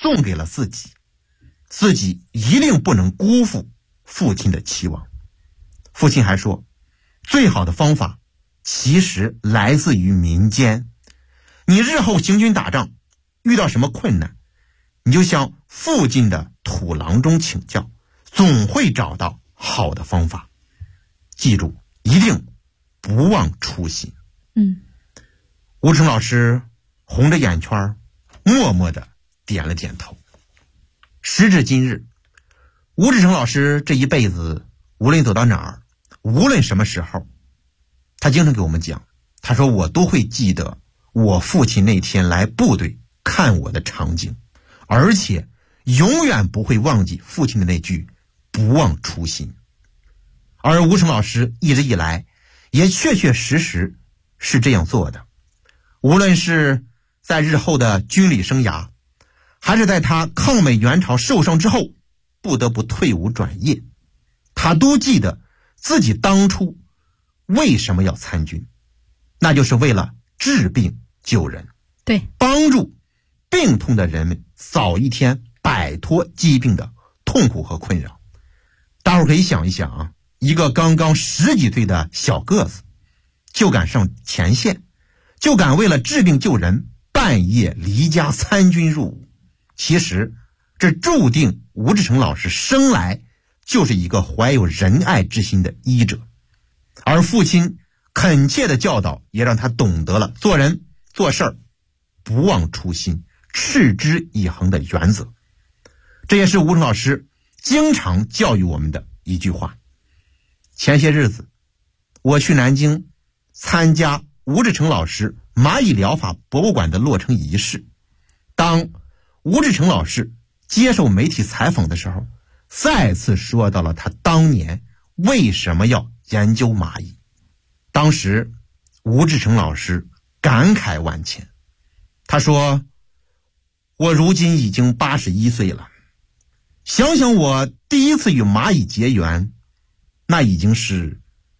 送给了自己，自己一定不能辜负父亲的期望。父亲还说，最好的方法其实来自于民间。你日后行军打仗遇到什么困难，你就向附近的土郎中请教，总会找到好的方法。记住，一定不忘初心。吴志诚老师红着眼圈，默默地点了点头。时至今日，吴志诚老师这一辈子无论走到哪儿，无论什么时候，他经常给我们讲，他说我都会记得我父亲那天来部队看我的场景，而且永远不会忘记父亲的那句不忘初心。而吴诚老师一直以来也确确实实是这样做的，无论是在日后的军旅生涯，还是在他抗美援朝受伤之后不得不退伍转业，他都记得自己当初为什么要参军，那就是为了治病救人， 对， 帮助病痛的人们早一天摆脱疾病的痛苦和困扰。大伙可以想一想啊，一个刚刚10几岁的小个子就敢上前线，就敢为了治病救人半夜离家参军入伍，其实这注定吴志诚老师生来就是一个怀有仁爱之心的医者。而父亲恳切的教导也让他懂得了做人做事儿不忘初心，持之以恒的原则。这也是吴志诚老师经常教育我们的一句话。前些日子我去南京参加吴志诚老师蚂蚁疗法博物馆的落成仪式，当吴志诚老师接受媒体采访的时候，再次说到了他当年为什么要研究蚂蚁。当时吴志诚老师感慨万千，他说，我如今已经81岁了，想想我第一次与蚂蚁结缘，那已经是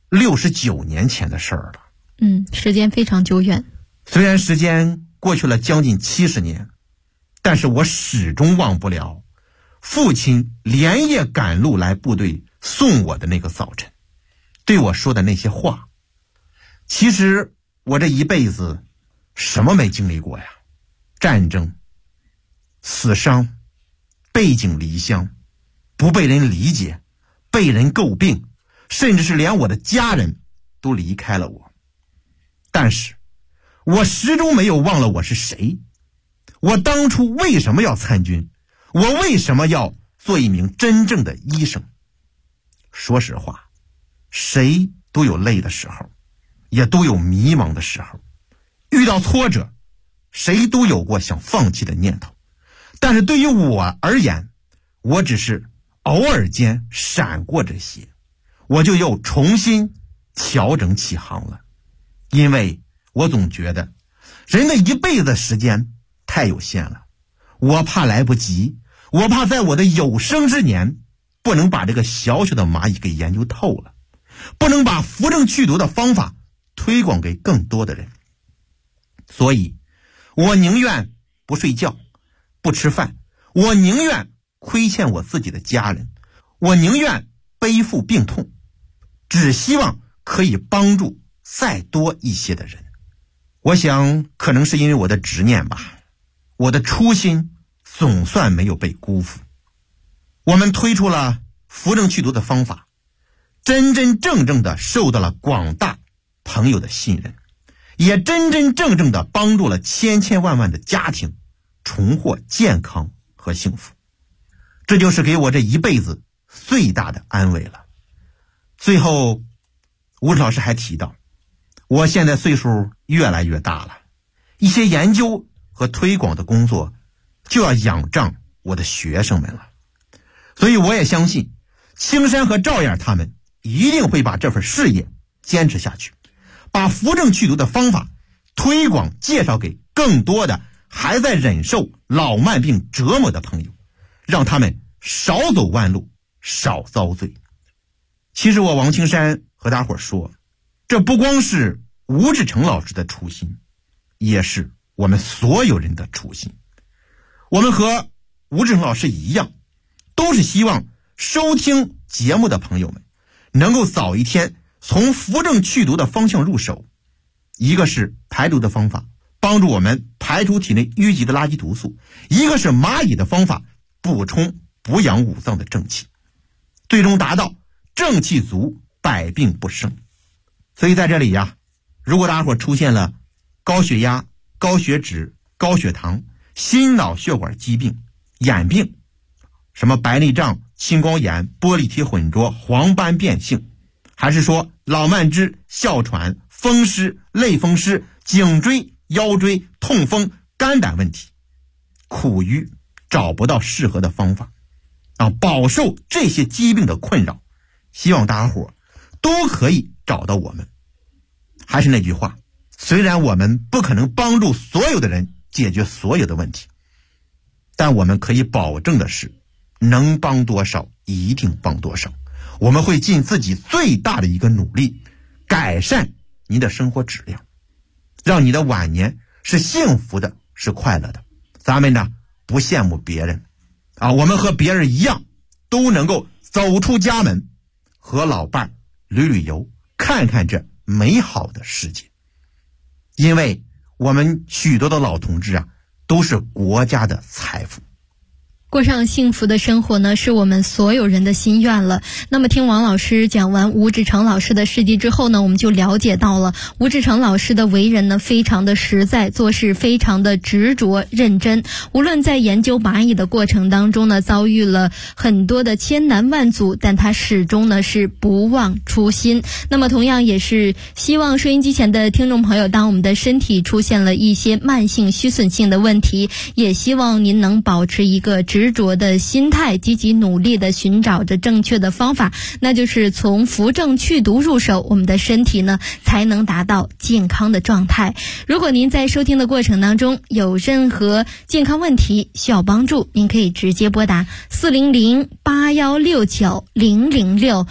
69年前的事儿了。 时间非常久远。 虽然时间过去了将近70年，但是我始终忘不了父亲连夜赶路来部队送我的那个早晨，对我说的那些话。其实我这一辈子什么没经历过呀？战争、死伤、背井离乡、不被人理解、被人诟病，甚至是连我的家人都离开了我。但是我始终没有忘了我是谁，我当初为什么要参军，我为什么要做一名真正的医生。说实话，谁都有累的时候，也都有迷茫的时候，遇到挫折，谁都有过想放弃的念头。但是对于我而言，我只是偶尔间闪过这些，我就又重新调整起航了。因为我总觉得人的一辈子时间太有限了，我怕来不及，我怕在我的有生之年不能把这个小小的蚂蚁给研究透了，不能把扶正祛毒的方法推广给更多的人。所以我宁愿不睡觉不吃饭，我宁愿亏欠我自己的家人，我宁愿背负病痛，只希望可以帮助再多一些的人。我想可能是因为我的执念吧，我的初心总算没有被辜负。我们推出了扶正祛毒的方法，真真正正的受到了广大朋友的信任，也真真正正的帮助了千千万万的家庭重获健康和幸福。这就是给我这一辈子最大的安慰了。最后吴老师还提到，我现在岁数越来越大了，一些研究和推广的工作就要仰仗我的学生们了。所以我也相信青山和赵燕他们一定会把这份事业坚持下去，把扶正祛毒的方法推广介绍给更多的还在忍受老慢病折磨的朋友，让他们少走弯路，少遭罪。其实我王青山和大伙说，这不光是吴志诚老师的初心，也是我们所有人的初心。我们和吴志成老师一样，都是希望收听节目的朋友们能够早一天从扶正祛毒的方向入手。一个是排毒的方法，帮助我们排除体内淤积的垃圾毒素；一个是蚂蚁的方法，补充补养五脏的正气，最终达到正气足，百病不生。所以在这里呀，如果大家伙出现了高血压、高血脂、高血糖、心脑血管疾病、眼病，什么白内障、青光眼、玻璃体混浊、黄斑变性，还是说老慢支、哮喘、风湿、类风湿、颈椎、腰椎、痛风、肝胆问题，苦于找不到适合的方法饱受这些疾病的困扰，希望大家伙都可以找到我们。还是那句话，虽然我们不可能帮助所有的人解决所有的问题，但我们可以保证的是，能帮多少一定帮多少。我们会尽自己最大的一个努力，改善您的生活质量，让你的晚年是幸福的，是快乐的。咱们呢，不羡慕别人我们和别人一样，都能够走出家门，和老伴旅旅游，看看这美好的世界。因为我们许多的老同志都是国家的财富。 过上幸福的生活呢，是我们所有人的心愿了。那么听王老师讲完吴志成老师的事迹之后呢，我们就了解到了吴志成老师的为人呢非常的实在，做事非常的执着认真。无论在研究蚂蚁的过程当中呢，遭遇了很多的千难万阻，但他始终呢是不忘初心。那么同样也是希望收音机前的听众朋友，当我们的身体出现了一些慢性虚损性的问题，也希望您能保持一个执着的心态，积极努力的寻找着正确的方法，那就是从扶正祛毒入手，我们的身体呢才能达到健康的状态。如果您在收听的过程当中有任何健康问题需要帮助，您可以直接拨打400-8169-006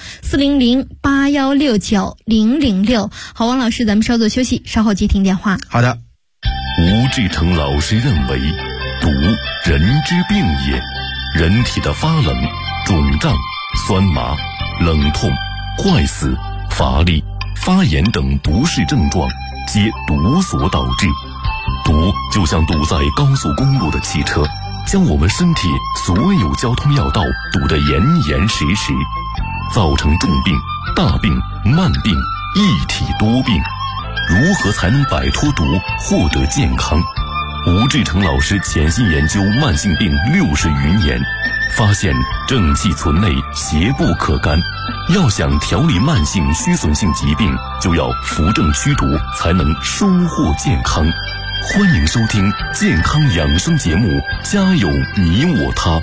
400-8169-006。好，王老师，咱们稍作休息，稍后接听电话。 好的。 吴志成老师认为，毒人之病也，人体的发冷、肿胀、酸麻、冷痛、坏死、乏力、发炎等不适症状，皆毒所导致。毒就像堵在高速公路的汽车，将我们身体所有交通要道堵得严严实实，造成重病、大病、慢病、一体多病。如何才能摆脱毒，获得健康？吴志成老师潜心研究慢性病60余年，发现正气存内，邪不可干。要想调理慢性虚损性疾病，就要扶正祛毒，才能收获健康。欢迎收听健康养生节目《家有你我他》。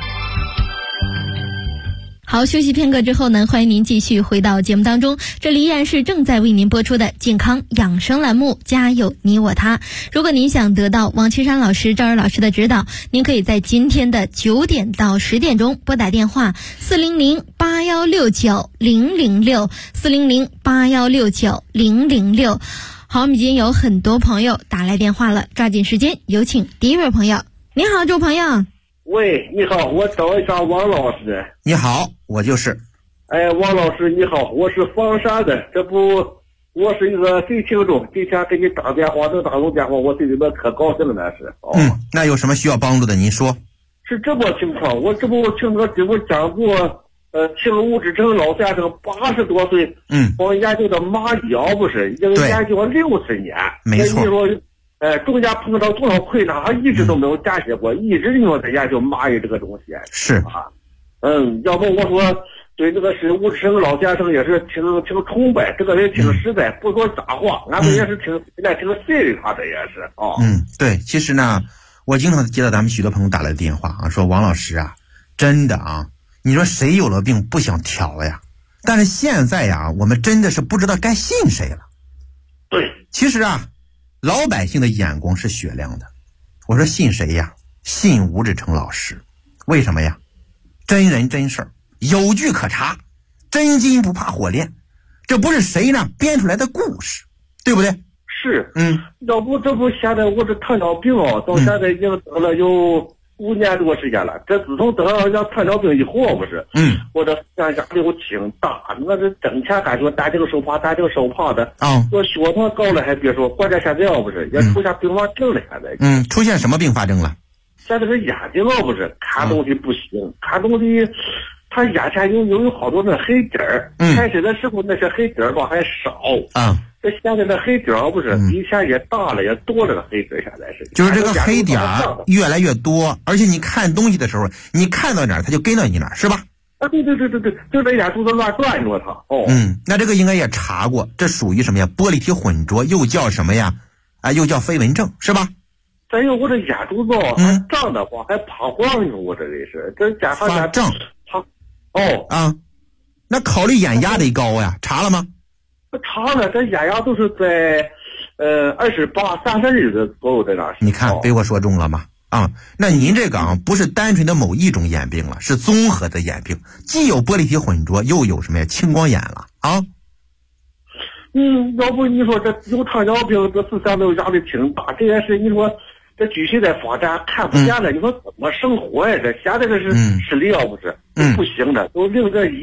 好，休息片刻之后呢，欢迎您继续回到节目当中，这里依然是正在为您播出的健康养生栏目《家有你我他》。如果您想得到王岐山老师、赵尔老师的指导，您可以在今天的9点到10点钟拨打电话400-8169-006 400-8169-006。好，我们已经有很多朋友打来电话了，抓紧时间，有请第一位朋友。你好，这位朋友。 喂，你好，我找一下王老师。 你好，我就是。 王老师你好，我是房山的，这不，我是一个新听众，今天给你打电话，能打通电话，我心里面可高兴了，那是。 那有什么需要帮助的？您说。 是这么情况，我这不听他给我讲过，听吴志成老先生80多岁，我研究的蚂蚁不是，已经研究了60年， 没错。 你说。中间碰到多少困难，他一直都没有间歇过，一直在研究蚂蚁这个东西。 是要不我说对这个是吴志成老先生也是挺崇拜，这个人挺实在，不说假话，俺们也是挺信任他，这也是对，其实呢，我经常接到咱们许多朋友打来的电话说王老师真的你说谁有了病不想调呀？但是现在我们真的是不知道该信谁了。 对， 其实老百姓的眼光是雪亮的，我说信谁呀？信吴志成老师。为什么呀？真人真事儿，有据可查，真金不怕火炼，这不是谁呢编出来的故事，对不对？ 是，要不这不现在我这糖尿病到现在已经得了有 5年多时间了。这自从得上这糖尿病以后，不是，我这压力我挺大，我这整天感觉担惊受怕的。我血糖高了还别说，关键现在不是也出现并发症了，现在。 出现什么并发症了？ 现在是眼睛不是看东西不行，看东西。他眼前有好多那黑点儿，开始的时候那些黑点儿吧还少这现在的黑点儿不是比以前也大了，也多了个黑点儿，现在是就是这个黑点儿越来越多，而且你看东西的时候，你看到哪儿它就跟到你哪儿，是吧？ 对，就这眼珠子乱转着它。 那这个应该也查过，这属于什么呀？玻璃体混浊，又叫什么呀？又叫飞蚊症，是吧？ 再有我这眼珠子还胀的话，还发黄呢，我这里是这加上发胀。那考虑眼压得高呀？查了吗？ 查了，这眼压都是在28、30的左右在那儿。 你看被我说中了吗？那您这个不是单纯的某一种眼病了，是综合的眼病，既有玻璃体混浊，又有什么呀？青光眼了啊。 要不你说这有糖尿病，这思想都压力挺大，这件事你说。这继续在发展看不见了，你说怎么生活呀？这现在这是视力不是不行的，都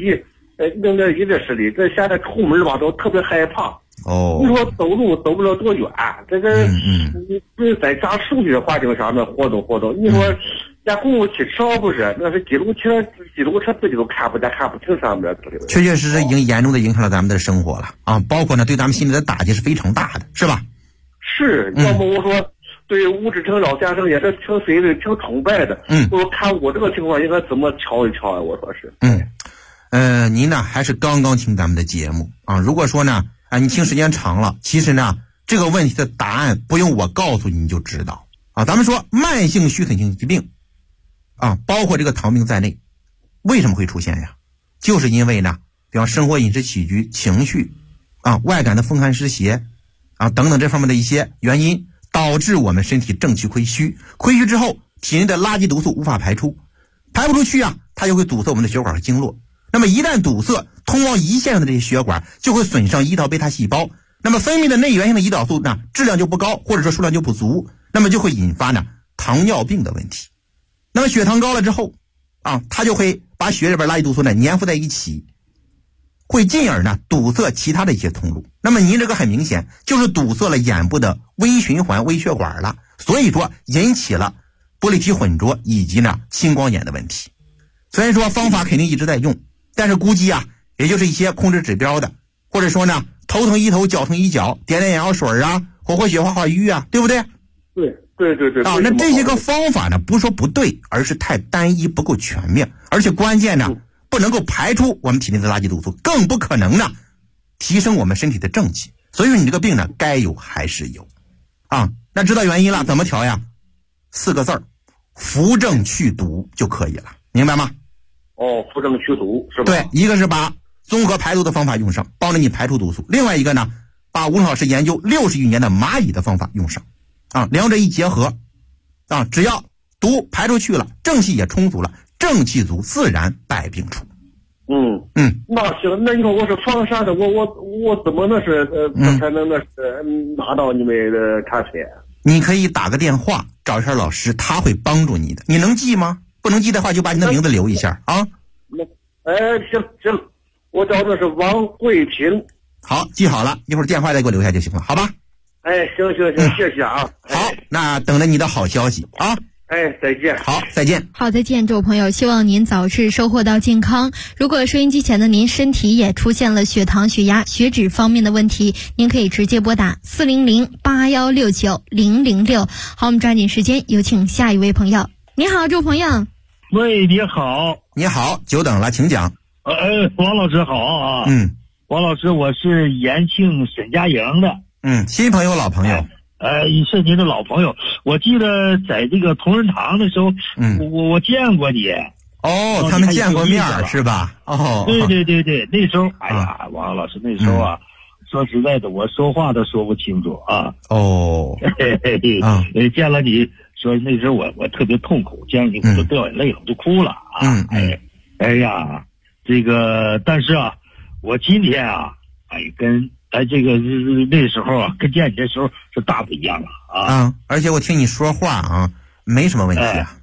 0.1的视力，这现在出门吧都特别害怕。你说走路走不了多远，这个你在家熟悉的环境下面活动，你说连公共汽车不是，那是机动车自己都看不清上面。 确实已经严重的影响了咱们的生活了包括呢对咱们心理的打击是非常大的，是吧？ 是，要么我说。对吴志成老先生也是挺随的，挺崇拜的。我看我这个情况应该怎么瞧一瞧啊？我说是。 您呢还是刚刚听咱们的节目如果说呢你听时间长了，其实呢这个问题的答案不用我告诉你就知道咱们说慢性虚损性疾病包括这个糖病在内，为什么会出现呀？就是因为呢，比方生活饮食起居、情绪外感的风寒湿邪等等这方面的一些原因。导致我们身体正气亏虚之后，体内的垃圾毒素无法排出去它就会堵塞我们的血管和经络。那么一旦堵塞，通往胰腺上的这些血管就会损伤胰岛贝塔细胞，那么分泌的内源性的胰岛素呢质量就不高，或者说数量就不足，那么就会引发呢糖尿病的问题。那么血糖高了之后它就会把血里边垃圾毒素呢粘附在一起，会进而呢堵塞其他的一些通路。那么您这个很明显就是堵塞了眼部的微循环微血管了，所以说引起了玻璃体混浊以及呢青光眼的问题。虽然说方法肯定一直在用，但是估计也就是一些控制指标的，或者说呢头疼一头脚疼一脚，点眼药水活血化瘀对不对？ 对那这些个方法呢不是说不对，而是太单一不够全面，而且关键呢不能够排出我们体内的垃圾毒素，更不可能呢提升我们身体的正气。所以说你这个病呢该有还是有那知道原因了，怎么调呀？4个字儿，扶正去毒就可以了，明白吗？ 扶正去毒是吧？ 对，一个是把综合排毒的方法用上，帮着你排出毒素，另外一个呢把吴老师研究60余年的蚂蚁的方法用上两者一结合只要毒排出去了，正气也充足了，正气足自然百病除。 那行，那你说我是房山的，我怎么那是才能那是拿到你们的产品？ 你可以打个电话找一下老师，他会帮助你的。你能记吗？不能记的话就把你的名字留一下行，我找的是王桂平。 好，记好了，一会儿电话再给我留下就行了，好吧？ 行，谢谢好，那等着你的好消息再见。 好，再见。 好，再见，这位朋友，希望您早日收获到健康。如果收音机前的您身体也出现了血糖、血压、血脂方面的问题，您可以直接拨打400-8169-006。好，我们抓紧时间，有请下一位朋友。你好，这位朋友。 喂，你好。 你好，久等了，请讲。 王老师好王老师，我是延庆沈家营的。 新朋友老朋友。 是您的老朋友，我记得在这个同仁堂的时候，我见过你。 他们见过面是吧？ 对，那时候，王老师那时候说实在的，我说话都说不清楚见了你说那时候我特别痛苦，见了你我都掉眼泪了，我都哭了这个但是我今天跟这个那时候跟见你的时候是大不一样了而且我听你说话没什么问题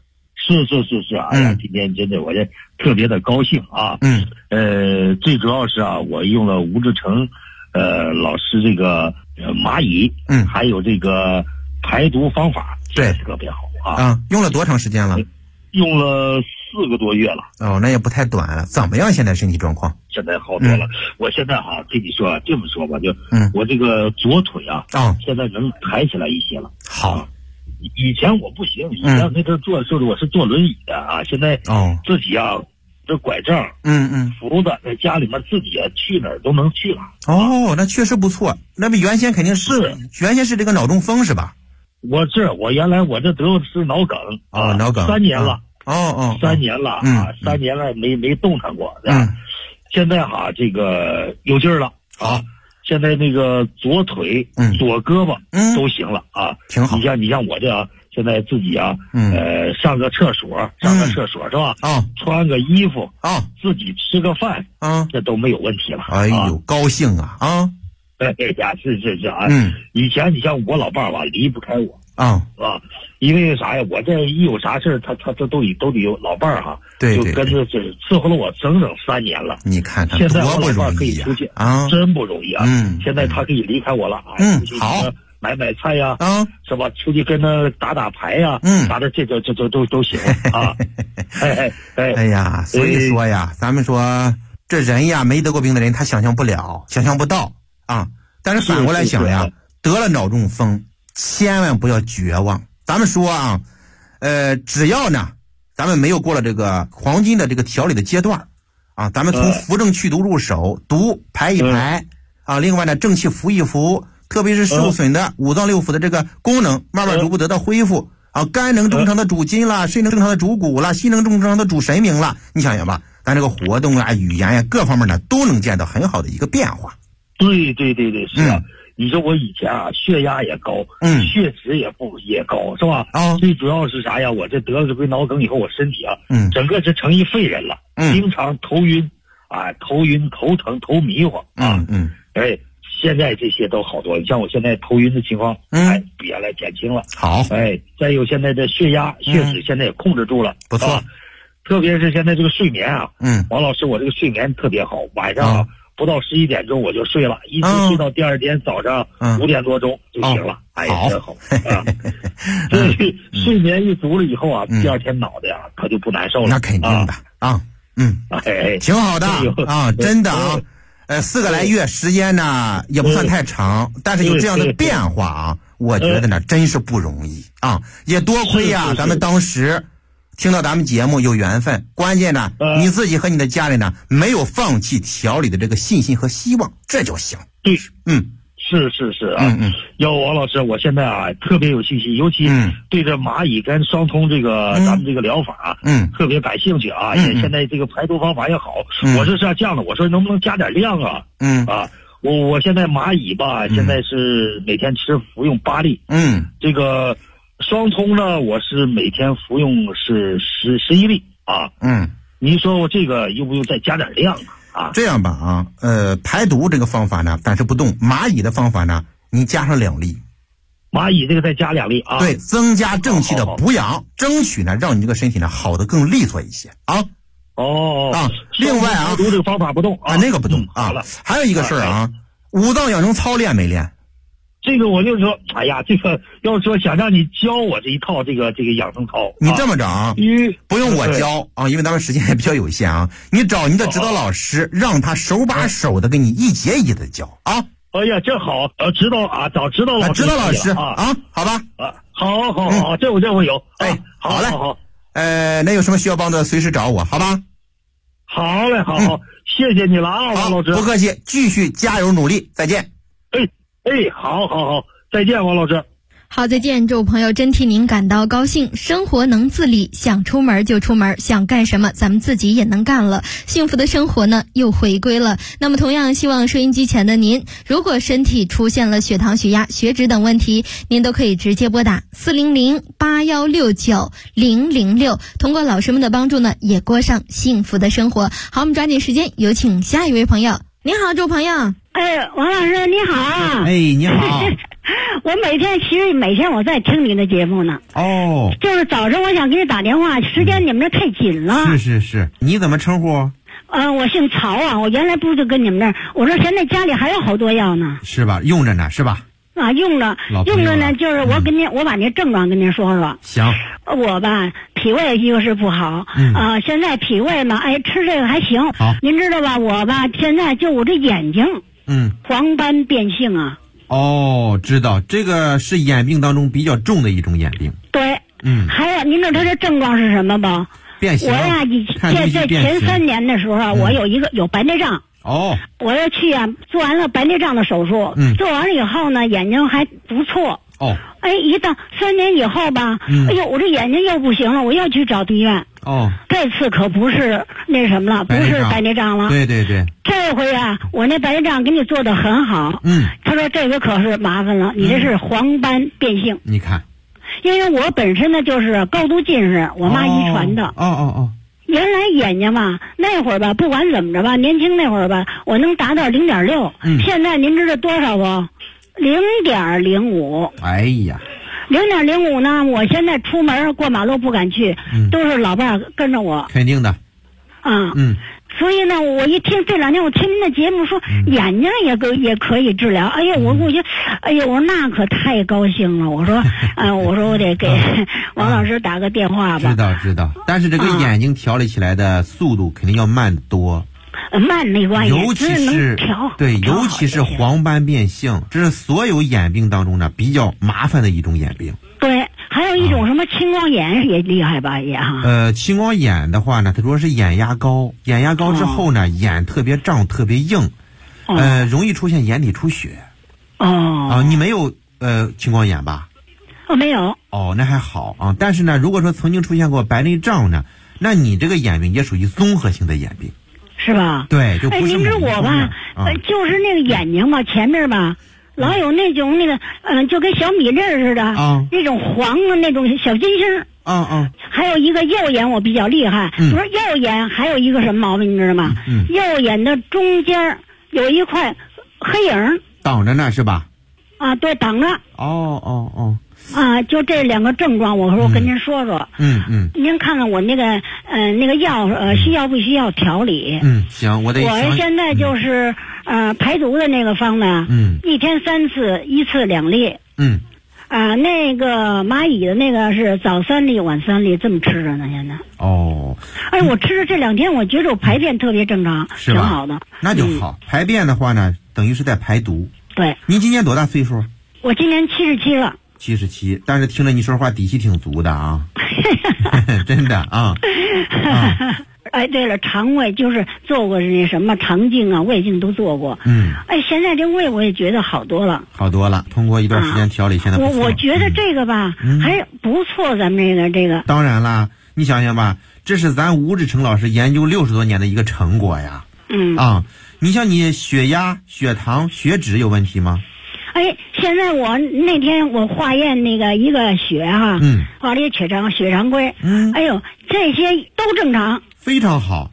是，哎呀，今天真的我这特别的高兴啊。最主要是啊，我用了吴志成老师这个蚂蚁，还有这个排毒方法， 对， 特别好啊。 用了多长时间了？ 用了4个多月了。 哦，那也不太短了。怎么样？现在身体状况？ 现在好多了。我现在跟你说这么说吧，就我这个左腿现在能抬起来一些了。 好。 以前我不行，以前那阵我是坐轮椅的啊，现在自己这拐杖扶着，在家里面自己去哪儿都能去了。 哦，那确实不错。那么原先肯定是这个脑中风是吧？ 我原来我这得的是脑梗脑梗 3年了。3年了 3 年了没动弹过。现在这个有劲儿了啊。现在那个左腿、左胳膊都行了啊， 挺好。 你像我这现在自己上个厕所是吧？穿个衣服自己吃个饭这都没有问题了。 哎呦，高兴啊！ 哎呀，是啊。以前你像我老伴儿离不开我因为啥呀？我这一有啥事他都得有老伴儿对， 就跟着这伺候了我整3年了。 你看看， 现在我老伴儿可以出去真不容易啊！现在他可以离开我了好， 买菜呀是吧？出去跟他打牌呀打的这都行啊！ 哎呀，所以说呀，咱们说这人呀，没得过病的人他想象不到但是反过来想呀，得了脑中风千万不要绝望。咱们说只要呢咱们没有过了这个黄金的这个调理的阶段咱们从扶正祛毒入手，毒排一排另外呢正气扶一扶，特别是受损的五脏六腑的这个功能慢慢逐步得到恢复肝能正常的主筋啦，肾能正常的主骨啦，心能正常的主神明啦。你想想吧，咱这个活动语言各方面呢都能见到很好的一个变化。 对，是啊。你说我以前血压也高，血脂也高，是吧？最主要是啥呀？我这得了这回脑梗以后，我身体整个是成一废人了，经常头晕头疼头迷糊现在这些都好多了，像我现在头晕的情况比原来减轻了。 好， 再有现在的血压血脂现在也控制住了， 不错。 特别是现在这个睡眠王老师，我这个睡眠特别好，晚上不到11点钟我就睡了，一直睡到第二天早上5点多钟就醒了。哎呀，真好所以睡眠一足了以后第二天脑袋它就不难受了。 那肯定的挺好的真的4个来月时间呢也不算太长，但是有这样的变化我觉得呢真是不容易也多亏咱们当时听到咱们节目有缘分，关键呢你自己和你的家人呢没有放弃调理的这个信心和希望，这就行。 对，是要王老师，我现在特别有信心，尤其对这蚂蚁跟双通这个咱们这个疗法特别感兴趣也现在这个排毒方法也好，我是这样的，我说能不能加点量我现在蚂蚁现在是每天服用8粒这个双通呢，我是每天服用是11粒您说我这个用不用再加点量这样吧排毒这个方法呢暂时不动，蚂蚁的方法呢你加上2粒， 蚂蚁这个再加2粒对，增加正气的补养，争取呢让你这个身体呢好得更利索一些另外排毒这个方法不动那个不动好了。 还有一个事儿五脏养生操练没练？ 这个我就说，哎呀，这个要说想让你教我这一套这个养生操， 你这么着不用我教因为咱们时间也比较有限你找你的指导老师，让他手把手的给你一节一节的教哎呀，这好，指导找指导老师， 指导老师好吧好，这我有好嘞，那有什么需要帮的随时找我，好吧？ 好嘞，好，谢谢你了王老师， 不客气，继续加油努力，再见。 好，再见，王老师。 好，再见，这位朋友真替您感到高兴。生活能自理，想出门就出门，想干什么咱们自己也能干了，幸福的生活呢又回归了。那么同样希望收音机前的您，如果身体出现了血糖、血压、血脂等问题，您都可以直接拨打400-8169-006，通过老师们的帮助呢，也过上幸福的生活。好，我们抓紧时间有请下一位朋友。您好，这位朋友。 王老师你好。 你好。 我每天我在听您的节目呢。 哦， 就是早晨我想给你打电话，时间你们这太紧了。 是，你怎么称呼？ 我姓曹啊，我原来不是跟你们那儿，我说现在家里还有好多药呢。 是吧？用着呢，是吧？ 啊，用着呢，就是我把那症状跟您说说。 行。 我吧，脾胃一个是不好，现在脾胃嘛，吃这个还行。 好， 您知道吧？我吧，现在就我这眼睛，黄斑变性啊。 哦，知道，这个是眼病当中比较重的一种眼病。 对，还有您知道它的症状是什么吧？ 变形。 我呀，在前3年的时候啊，我有白内障。 哦， 我要去做完了白内障的手术，做完了以后呢，眼睛还不错。 哦， 一到3年以后吧，我这眼睛又不行了，我又去找医院。 哦， 这次可不是那什么了，不是白内障了。 对， 这回我那白内障给你做得很好。他说这个可是麻烦了，你这是黄斑变性。 你看， 因为我本身呢就是高度近视，我妈遗传的。 哦。 原来眼睛吧，那会儿吧，不管怎么着吧，年轻那会儿吧，我能达到0.6。现在您知道多少不？0.05。 哎呀 ，0.05呢？我现在出门过马路不敢去，都是老伴儿跟着我。 肯定的。 所以呢，我一听这2天，我听您的节目说眼睛也可以治疗。我觉得，我说那可太高兴了。我说，我得给王老师打个电话吧。 知道，但是这个眼睛调理起来的速度肯定要慢得多。 慢没关系， 尤其是黄斑变性，这是所有眼病当中呢比较麻烦的一种眼病。 对，还有一种什么青光眼也厉害吧，也哈。 青光眼的话呢，它主要是眼压高，眼压高之后呢，眼特别胀，特别硬，容易出现眼底出血。你没有青光眼吧？ 没有。 那还好啊。但是呢，如果说曾经出现过白内障呢，那你这个眼病也属于综合性的眼病。 是吧？ 对，就不是。 您知我吧，就是那个眼睛吧，前面吧，老有那种就跟小米粒似的，那种黄的那种小金星。还有一个右眼我比较厉害，我说右眼还有一个什么毛病你知道吗？右眼的中间有一块黑影挡着呢，是吧？ 对，挡着。就这2个症状，我说我跟您说说。您看看我那个药需要不需要调理？ 行，我现在就是排毒的那个方子，1天3次，1次2粒。那个蚂蚁的那个是早3粒晚3粒，这么吃着呢现在。我吃着这2天，我觉得我排便特别正常， 是吧？ 挺好的。 那就好。排便的话呢，等于是在排毒。 对。 您今年多大岁数？ 我今年77了。 77，但是听着你说话底气挺足的啊。真的啊。 对了，肠胃就是做过那什么肠镜啊、胃镜都做过。现在这胃我也觉得好多了。通过一段时间调理，现在不错。我觉得这个吧，还不错，咱们这个。当然啦，你想想吧，这是咱吴志成老师研究60多年的一个成果呀。你像你血压、血糖、血脂有问题吗？现在我那天我化验那个一个血化了一血常规，这些都正常，非常好。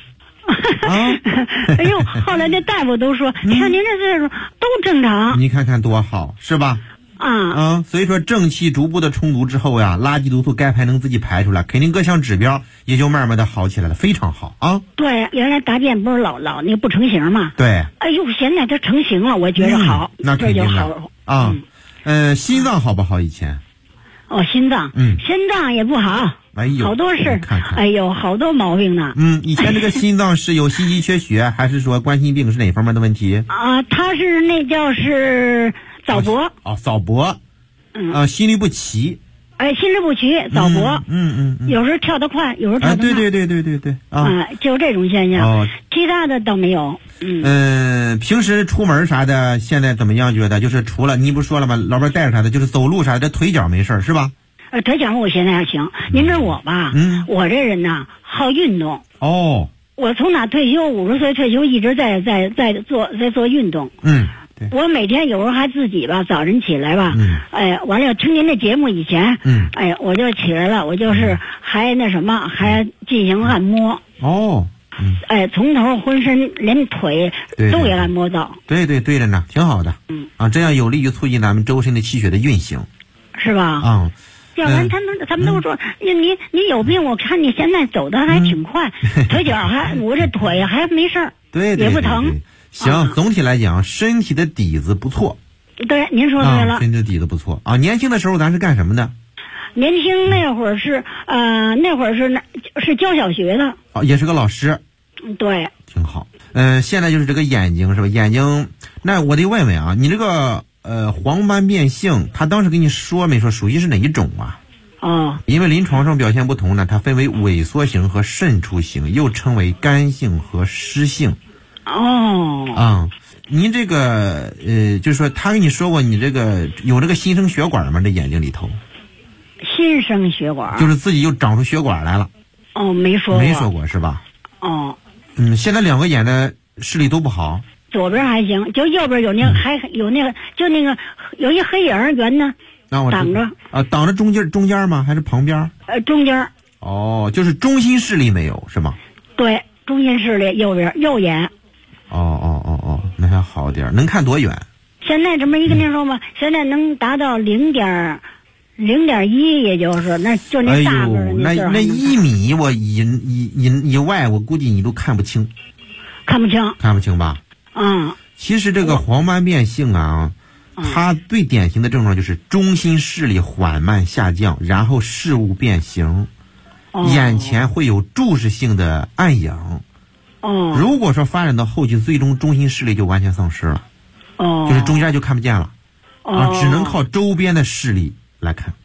后来那大夫都说，像您这岁数都正常。你看看多好，是吧？所以说正气逐步的充足之后呀，垃圾毒素该排能自己排出来，肯定各项指标也就慢慢的好起来了，非常好啊。对，原来大便不是老那个不成形嘛？对。现在它成型了，我觉着好，那肯定的。心脏好不好？以前？心脏也不好。好多事，好多毛病呢。以前这个心脏是有心肌缺血，还是说冠心病是哪方面的问题？他是那叫是早搏。早搏。心律不齐。心律不齐，早搏。有时候跳得快，有时候跳得慢。对。就这种现象。其他的倒没有。平时出门啥的，现在怎么样？觉得就是除了你不说了吗？老伴带着啥的，就是走路啥的，腿脚没事是吧？腿脚我现在还行。您知道我吧？我这人呐，好运动。我从哪退休，50岁退休，一直在做运动。我每天有时候还自己吧，早晨起来吧，完了听您的节目以前，我就起来了，我就是还那什么，还进行按摩。 从头浑身连腿都给按摩到。 对着呢，挺好的。这样有利于促进咱们周身的气血的运行， 是吧？要不然他们都说你有病，我看你现在走的还挺快，腿脚我这腿还没事儿， 对， 也不疼。 行，总体来讲，身体的底子不错。 对，您说对了， 身体的底子不错啊。年轻的时候咱是干什么的？ 年轻那会儿是是教小学的。 也是个老师。 对， 挺好。现在就是这个眼睛是吧？眼睛，那我得问问啊，你这个黄斑变性，他当时跟你说没说属于是哪一种啊？因为临床上表现不同呢，它分为萎缩型和渗出型，又称为干性和湿性。您这个就是说他跟你说过你这个有这个新生血管吗？这眼睛里头新生血管就是自己又长出血管来了。 没说过是吧？现在两个眼的视力都不好。 左边还行，就右边有那个还有那个就那个有一黑影圆的挡着。 挡着中间吗？还是旁边？ 中间。 就是中心视力没有是吗？ 对，中心视力右眼。 那还好点，能看多远？ 现在这么一跟您说嘛，现在能达到0.1，也就是那就那大个儿。 那1米我以外，我估计你都看不清。 看不清吧？ 其实这个黄斑变性它最典型的症状就是中心视力缓慢下降，然后视物变形，眼前会有注视性的暗影。如果说发展到后期，最终中心视力就完全丧失了，就是中间就看不见了，只能靠周边的视力来看。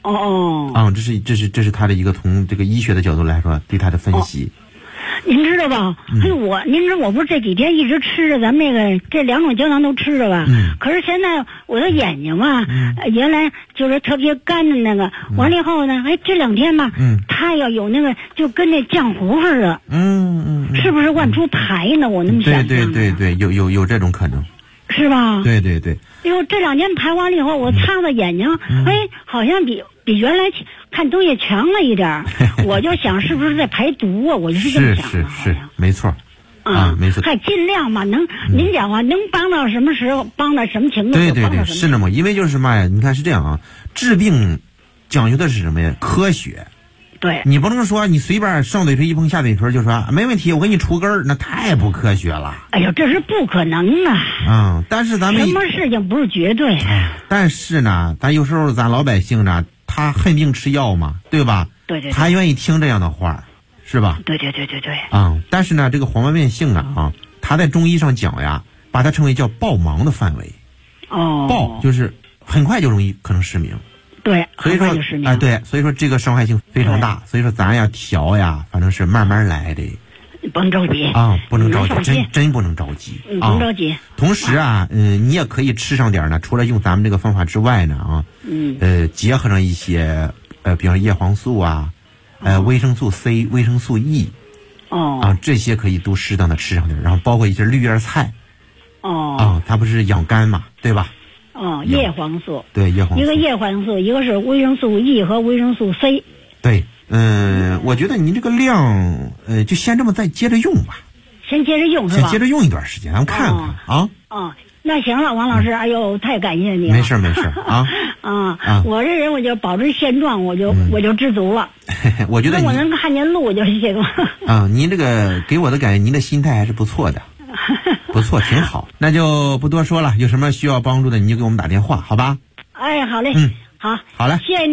这是他的一个从这个医学的角度来说对他的分析。 您知道吧？您知道我不是这几天一直吃着咱们那个这2种胶囊都吃着吧？可是现在我的眼睛吧，原来就是特别干的那个，完了以后呢，这2天吧，它要有那个就跟那浆糊似的。是不是往出排呢？我那么想。 对，有这种可能。 是吧？ 对。 哎呦，这2天排完了以后，我擦的眼睛，好像比原来看东西强了一点。我就想是不是在排毒啊？我就是这么想的。 是，没错。没错。 还尽量嘛，您讲话能帮到什么时候，帮到什么程度？ 对，是那么，因为就是什么呀？你看是这样治病讲究的是什么呀？科学。 对， 你不能说你随便上嘴唇一碰下嘴唇就说没问题，我给你除根儿，那太不科学了。 哎呦，这是不可能的。 但是咱们什么事情不是绝对？ 但是呢，咱有时候咱老百姓呢，他恨病吃药嘛，对吧？ 对。 他愿意听这样的话，是吧？ 对。 但是呢，这个黄斑变性它在中医上讲呀，把它称为叫暴盲的范围。暴就是很快就可能失明。 对， 所以说对，所以说这个伤害性非常大，所以说咱要调呀，反正是慢慢来的， 不能着急不能着急，真不能着急不能着急。 同时你也可以吃上点呢，除了用咱们这个方法之外呢结合上一些比方说叶黄素维生素 C、维生素 E 这些可以都适当的吃上点，然后包括一些绿叶菜它不是养肝嘛，对吧？ 叶黄素。 对，叶黄素。 一个叶黄素，一个是维生素 E 和维生素 C。 对，我觉得您这个量，就先这么再接着用吧。 先接着用是吧？ 先接着用一段时间，咱们看看那行了，王老师，哎呦，太感谢你了。 没事我这人我就保持现状，我就知足了。 我觉得我能看见路就行了。 您这个给我的感觉，您的心态还是不错的。不错，挺好。那就不多说了，有什么需要帮助的，你就给我们打电话，好吧？ 好嘞。好嘞， 谢谢你。